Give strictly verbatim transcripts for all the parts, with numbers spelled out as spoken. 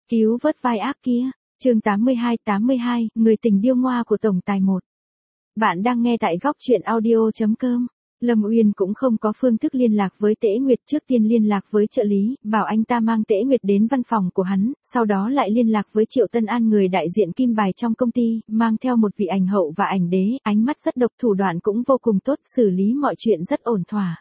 Cứu vớt vai ác kia. Chương tám mươi hai tám mươi hai, người tình điêu ngoa của tổng tài một. Bạn đang nghe tại góc truyện audio chấm com. Lâm Uyên cũng không có phương thức liên lạc với Tễ Nguyệt, trước tiên liên lạc với trợ lý, bảo anh ta mang Tễ Nguyệt đến văn phòng của hắn, sau đó lại liên lạc với Triệu Tân An, người đại diện kim bài trong công ty, mang theo một vị ảnh hậu và ảnh đế, ánh mắt rất độc, thủ đoạn cũng vô cùng tốt, xử lý mọi chuyện rất ổn thỏa.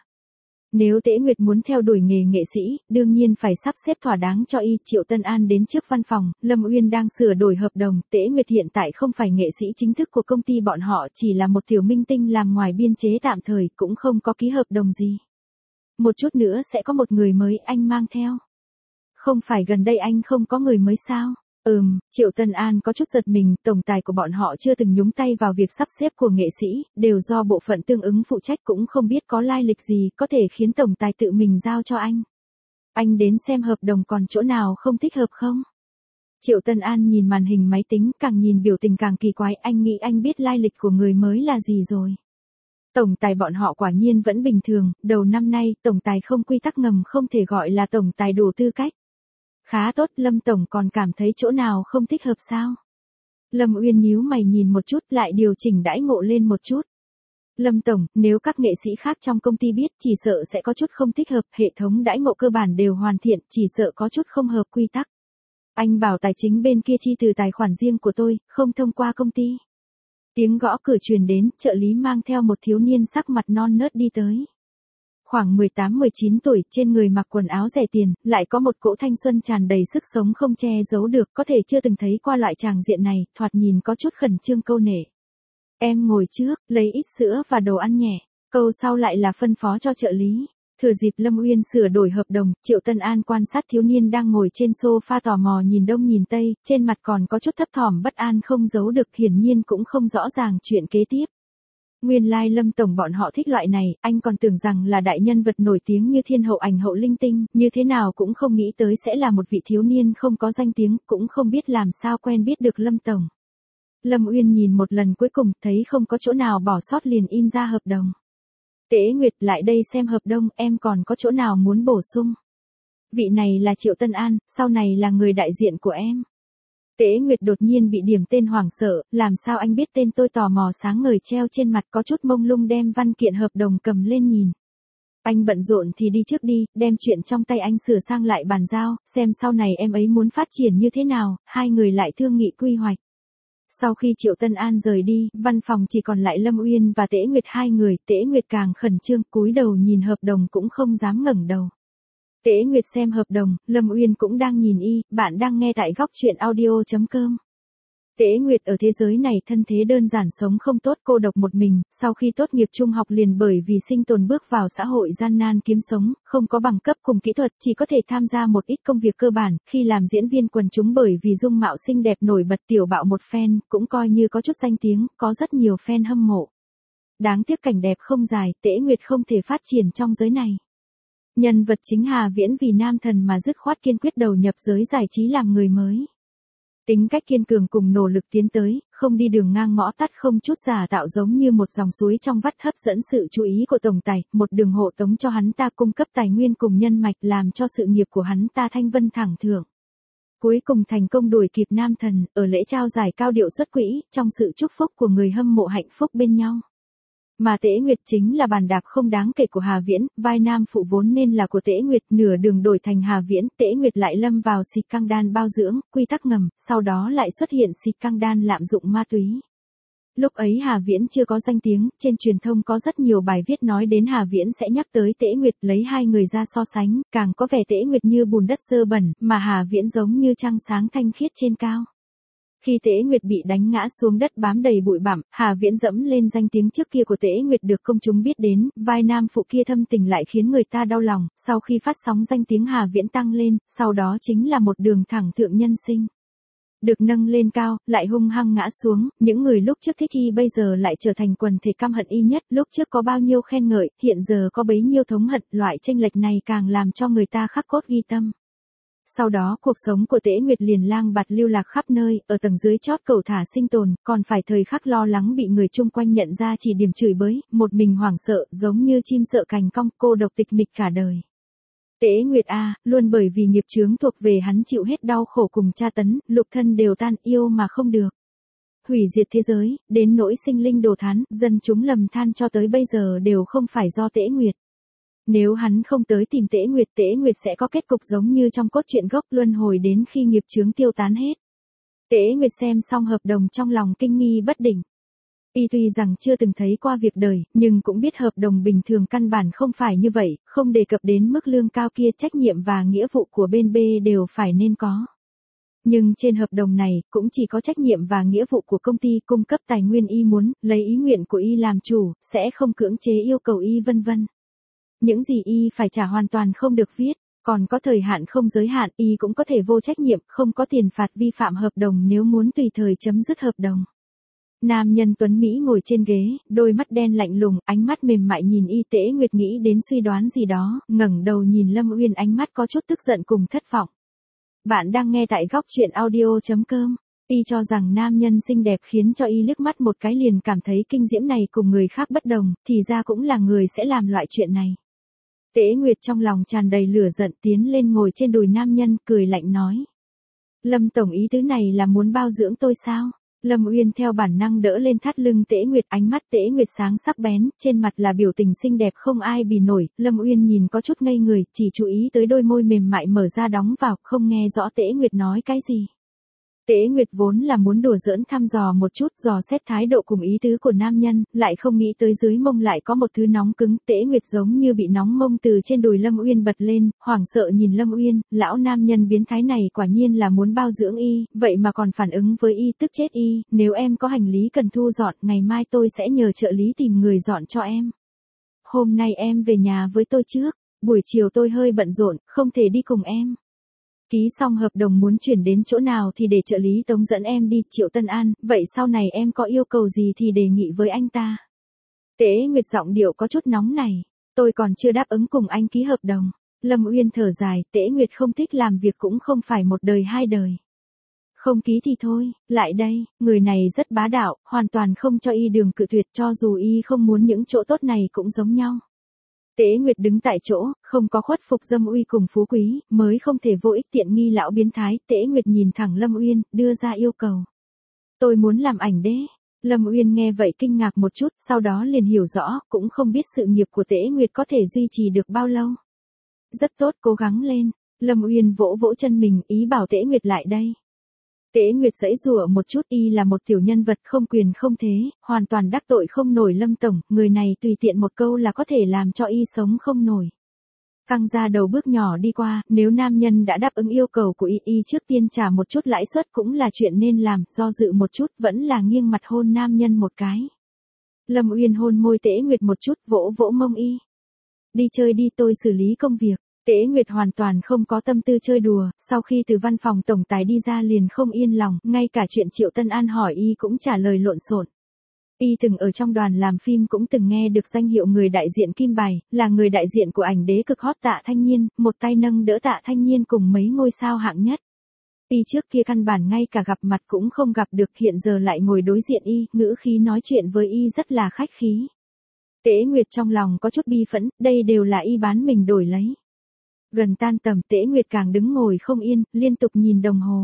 Nếu Tễ Nguyệt muốn theo đuổi nghề nghệ sĩ, đương nhiên phải sắp xếp thỏa đáng cho y. Triệu Tân An đến trước văn phòng, Lâm Uyên đang sửa đổi hợp đồng, Tễ Nguyệt hiện tại không phải nghệ sĩ chính thức của công ty bọn họ, chỉ là một tiểu minh tinh làm ngoài biên chế tạm thời, cũng không có ký hợp đồng gì. Một chút nữa sẽ có một người mới anh mang theo. Không phải gần đây anh không có người mới sao? Ừm, Triệu Tân An có chút giật mình, tổng tài của bọn họ chưa từng nhúng tay vào việc sắp xếp của nghệ sĩ, đều do bộ phận tương ứng phụ trách, cũng không biết có lai lịch gì, có thể khiến tổng tài tự mình giao cho anh. Anh đến xem hợp đồng còn chỗ nào không thích hợp không? Triệu Tân An nhìn màn hình máy tính, càng nhìn biểu tình càng kỳ quái, anh nghĩ anh biết lai lịch của người mới là gì rồi. Tổng tài bọn họ quả nhiên vẫn bình thường, đầu năm nay, tổng tài không quy tắc ngầm, không thể gọi là tổng tài đủ tư cách. Khá tốt, Lâm Tổng còn cảm thấy chỗ nào không thích hợp sao? Lâm Uyên nhíu mày nhìn một chút, lại điều chỉnh đãi ngộ lên một chút. Lâm Tổng, nếu các nghệ sĩ khác trong công ty biết, chỉ sợ sẽ có chút không thích hợp, hệ thống đãi ngộ cơ bản đều hoàn thiện, chỉ sợ có chút không hợp quy tắc. Anh bảo tài chính bên kia chi từ tài khoản riêng của tôi, không thông qua công ty. Tiếng gõ cửa truyền đến, trợ lý mang theo một thiếu niên sắc mặt non nớt đi tới. Khoảng mười tám mười chín tuổi, trên người mặc quần áo rẻ tiền, lại có một cỗ thanh xuân tràn đầy sức sống không che giấu được, có thể chưa từng thấy qua loại tràng diện này, thoạt nhìn có chút khẩn trương câu nể. Em ngồi trước, lấy ít sữa và đồ ăn nhẹ. Câu sau lại là phân phó cho trợ lý. Thừa dịp Lâm Uyên sửa đổi hợp đồng, Triệu Tân An quan sát thiếu niên đang ngồi trên sofa tò mò nhìn đông nhìn tây, trên mặt còn có chút thấp thỏm bất an không giấu được, hiển nhiên cũng không rõ ràng chuyện kế tiếp. Nguyên lai like Lâm Tổng bọn họ thích loại này, anh còn tưởng rằng là đại nhân vật nổi tiếng như thiên hậu ảnh hậu linh tinh, như thế nào cũng không nghĩ tới sẽ là một vị thiếu niên không có danh tiếng, cũng không biết làm sao quen biết được Lâm Tổng. Lâm Uyên nhìn một lần cuối cùng, thấy không có chỗ nào bỏ sót liền in ra hợp đồng. Tễ Nguyệt, lại đây xem hợp đồng, em còn có chỗ nào muốn bổ sung? Vị này là Triệu Tân An, sau này là người đại diện của em. Tễ Nguyệt đột nhiên bị điểm tên hoảng sợ, làm sao anh biết tên tôi, tò mò sáng ngời treo trên mặt, có chút mông lung đem văn kiện hợp đồng cầm lên nhìn. Anh bận rộn thì đi trước đi, đem chuyện trong tay anh sửa sang lại bàn giao, xem sau này em ấy muốn phát triển như thế nào, hai người lại thương nghị quy hoạch. Sau khi Triệu Tân An rời đi, văn phòng chỉ còn lại Lâm Uyên và Tễ Nguyệt hai người, Tễ Nguyệt càng khẩn trương, cúi đầu nhìn hợp đồng cũng không dám ngẩng đầu. Tễ Nguyệt xem hợp đồng, Lâm Uyên cũng đang nhìn y, bạn đang nghe tại góc truyện audio chấm com. Tễ Nguyệt ở thế giới này thân thế đơn giản, sống không tốt, cô độc một mình, sau khi tốt nghiệp trung học liền bởi vì sinh tồn bước vào xã hội gian nan kiếm sống, không có bằng cấp cùng kỹ thuật, chỉ có thể tham gia một ít công việc cơ bản, khi làm diễn viên quần chúng bởi vì dung mạo xinh đẹp nổi bật tiểu bạo một phen, cũng coi như có chút danh tiếng, có rất nhiều fan hâm mộ. Đáng tiếc cảnh đẹp không dài, Tễ Nguyệt không thể phát triển trong giới này. Nhân vật chính Hà Viễn vì nam thần mà dứt khoát kiên quyết đầu nhập giới giải trí làm người mới. Tính cách kiên cường cùng nỗ lực tiến tới, không đi đường ngang ngõ tắt, không chút giả tạo, giống như một dòng suối trong vắt, hấp dẫn sự chú ý của tổng tài, một đường hộ tống cho hắn ta, cung cấp tài nguyên cùng nhân mạch, làm cho sự nghiệp của hắn ta thanh vân thẳng thượng. Cuối cùng thành công đuổi kịp nam thần, ở lễ trao giải cao điệu xuất quỹ, trong sự chúc phúc của người hâm mộ hạnh phúc bên nhau. Mà Tễ Nguyệt chính là bàn đạp không đáng kể của Hà Viễn, vai nam phụ vốn nên là của Tễ Nguyệt, nửa đường đổi thành Hà Viễn, Tễ Nguyệt lại lâm vào xịt căng đan bao dưỡng, quy tắc ngầm, sau đó lại xuất hiện xịt căng đan lạm dụng ma túy. Lúc ấy Hà Viễn chưa có danh tiếng, trên truyền thông có rất nhiều bài viết nói đến Hà Viễn sẽ nhắc tới Tễ Nguyệt, lấy hai người ra so sánh, càng có vẻ Tễ Nguyệt như bùn đất dơ bẩn, mà Hà Viễn giống như trăng sáng thanh khiết trên cao. Khi Tễ Nguyệt bị đánh ngã xuống đất bám đầy bụi bặm, Hà Viễn dẫm lên danh tiếng trước kia của Tễ Nguyệt được công chúng biết đến, vai nam phụ kia thâm tình lại khiến người ta đau lòng, sau khi phát sóng danh tiếng Hà Viễn tăng lên, sau đó chính là một đường thẳng thượng nhân sinh. Được nâng lên cao, lại hung hăng ngã xuống, những người lúc trước thích y bây giờ lại trở thành quần thể căm hận y nhất, lúc trước có bao nhiêu khen ngợi, hiện giờ có bấy nhiêu thống hận, loại chênh lệch này càng làm cho người ta khắc cốt ghi tâm. Sau đó cuộc sống của Tễ Nguyệt liền lang bạt lưu lạc khắp nơi, ở tầng dưới chót cẩu thả sinh tồn, còn phải thời khắc lo lắng bị người chung quanh nhận ra chỉ điểm chửi bới, một mình hoảng sợ, giống như chim sợ cành cong, cô độc tịch mịch cả đời. Tế Nguyệt a, luôn bởi vì nghiệp chướng thuộc về hắn chịu hết đau khổ cùng tra tấn, lục thân đều tan, yêu mà không được. Hủy diệt thế giới, đến nỗi sinh linh đồ thán, dân chúng lầm than cho tới bây giờ đều không phải do Tế Nguyệt. Nếu hắn không tới tìm Tế Nguyệt, Tế Nguyệt sẽ có kết cục giống như trong cốt truyện gốc, luân hồi đến khi nghiệp chướng tiêu tán hết. Tế Nguyệt xem xong hợp đồng trong lòng kinh nghi bất định. Y tuy rằng chưa từng thấy qua việc đời, nhưng cũng biết hợp đồng bình thường căn bản không phải như vậy, không đề cập đến mức lương cao kia, trách nhiệm và nghĩa vụ của bên B đều phải nên có. Nhưng trên hợp đồng này, cũng chỉ có trách nhiệm và nghĩa vụ của công ty cung cấp tài nguyên Y muốn, lấy ý nguyện của Y làm chủ, sẽ không cưỡng chế yêu cầu Y vân vân. Những gì Y phải trả hoàn toàn không được viết, còn có thời hạn không giới hạn, Y cũng có thể vô trách nhiệm, không có tiền phạt vi phạm hợp đồng nếu muốn tùy thời chấm dứt hợp đồng. Nam nhân tuấn Mỹ ngồi trên ghế, đôi mắt đen lạnh lùng, ánh mắt mềm mại nhìn Y. Tế Nguyệt nghĩ đến suy đoán gì đó, ngẩng đầu nhìn Lâm Uyên, ánh mắt có chút tức giận cùng thất vọng. Bạn đang nghe tại góc truyện audio chấm com. Y cho rằng nam nhân xinh đẹp khiến cho Y liếc mắt một cái liền cảm thấy kinh diễm này cùng người khác bất đồng, thì ra cũng là người sẽ làm loại chuyện này. Tế Nguyệt trong lòng tràn đầy lửa giận tiến lên ngồi trên đùi nam nhân, cười lạnh nói. Lâm tổng ý tứ này là muốn bao dưỡng tôi sao? Lâm Uyên theo bản năng đỡ lên thắt lưng Tế Nguyệt, ánh mắt Tế Nguyệt sáng sắc bén, trên mặt là biểu tình xinh đẹp không ai bì nổi, Lâm Uyên nhìn có chút ngây người, chỉ chú ý tới đôi môi mềm mại mở ra đóng vào, không nghe rõ Tế Nguyệt nói cái gì. Tế Nguyệt vốn là muốn đùa giỡn thăm dò một chút, dò xét thái độ cùng ý tứ của nam nhân, lại không nghĩ tới dưới mông lại có một thứ nóng cứng. Tế Nguyệt giống như bị nóng mông từ trên đùi Lâm Uyên bật lên, hoảng sợ nhìn Lâm Uyên, lão nam nhân biến thái này quả nhiên là muốn bao dưỡng Y, vậy mà còn phản ứng với Y, tức chết Y. Nếu em có hành lý cần thu dọn, ngày mai tôi sẽ nhờ trợ lý tìm người dọn cho em. Hôm nay em về nhà với tôi trước, buổi chiều tôi hơi bận rộn, không thể đi cùng em. Ký xong hợp đồng muốn chuyển đến chỗ nào thì để trợ lý tống dẫn em đi. Triệu Tân An, vậy sau này em có yêu cầu gì thì đề nghị với anh ta. Tế Nguyệt giọng điệu có chút nóng này, tôi còn chưa đáp ứng cùng anh ký hợp đồng. Lâm Uyên thở dài, Tế Nguyệt không thích làm việc cũng không phải một đời hai đời. Không ký thì thôi, lại đây, người này rất bá đạo, hoàn toàn không cho Y đường cự tuyệt, cho dù Y không muốn những chỗ tốt này cũng giống nhau. Tế Nguyệt đứng tại chỗ, không có khuất phục dâm uy cùng phú quý, mới không thể vô ích tiện nghi lão biến thái. Tế Nguyệt nhìn thẳng Lâm Uyên, đưa ra yêu cầu. Tôi muốn làm ảnh đế. Lâm Uyên nghe vậy kinh ngạc một chút, sau đó liền hiểu rõ, cũng không biết sự nghiệp của Tế Nguyệt có thể duy trì được bao lâu. Rất tốt, cố gắng lên. Lâm Uyên vỗ vỗ chân mình, ý bảo Tế Nguyệt lại đây. Tế Nguyệt giãy giụa một chút, Y là một tiểu nhân vật không quyền không thế, hoàn toàn đắc tội không nổi Lâm tổng, người này tùy tiện một câu là có thể làm cho Y sống không nổi. Căng ra đầu bước nhỏ đi qua, nếu nam nhân đã đáp ứng yêu cầu của Y, Y trước tiên trả một chút lãi suất cũng là chuyện nên làm, do dự một chút vẫn là nghiêng mặt hôn nam nhân một cái. Lâm Uyên hôn môi Tế Nguyệt một chút, vỗ vỗ mông Y. Đi chơi đi, tôi xử lý công việc. Tế Nguyệt hoàn toàn không có tâm tư chơi đùa, sau khi từ văn phòng tổng tài đi ra liền không yên lòng, ngay cả chuyện Triệu Tân An hỏi Y cũng trả lời lộn xộn. Y từng ở trong đoàn làm phim cũng từng nghe được danh hiệu người đại diện Kim Bài, là người đại diện của ảnh đế cực hot Tạ Thanh Nhiên, một tay nâng đỡ Tạ Thanh Nhiên cùng mấy ngôi sao hạng nhất. Y trước kia căn bản ngay cả gặp mặt cũng không gặp được, hiện giờ lại ngồi đối diện Y, ngữ khí nói chuyện với Y rất là khách khí. Tế Nguyệt trong lòng có chút bi phẫn, đây đều là Y bán mình đổi lấy. Gần tan tầm, Tế Nguyệt càng đứng ngồi không yên, liên tục nhìn đồng hồ.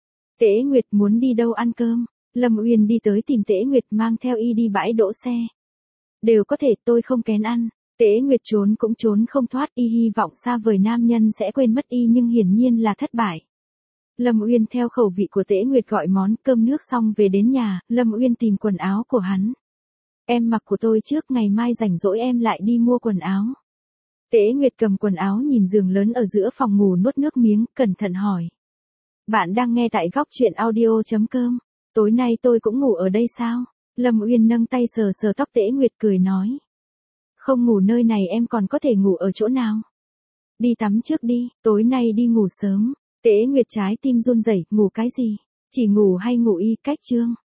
Tế Nguyệt muốn đi đâu ăn cơm? Lâm Uyên đi tới tìm Tế Nguyệt, mang theo Y đi bãi đỗ xe. Đều có thể, tôi không kén ăn. Tế Nguyệt trốn cũng trốn không thoát, Y hy vọng xa vời nam nhân sẽ quên mất Y nhưng hiển nhiên là thất bại. Lâm Uyên theo khẩu vị của Tế Nguyệt gọi món cơm nước xong về đến nhà, Lâm Uyên tìm quần áo của hắn. Em mặc của tôi trước, ngày mai rảnh rỗi em lại đi mua quần áo. Tế Nguyệt cầm quần áo nhìn giường lớn ở giữa phòng ngủ, nuốt nước miếng, cẩn thận hỏi. Bạn đang nghe tại góc truyện audio chấm com. Tối nay tôi cũng ngủ ở đây sao? Lâm Uyên nâng tay sờ sờ tóc Tế Nguyệt cười nói. Không ngủ nơi này em còn có thể ngủ ở chỗ nào? Đi tắm trước đi, tối nay đi ngủ sớm. Tế Nguyệt trái tim run rẩy, ngủ cái gì? Chỉ ngủ hay ngủ Y? Cách chương.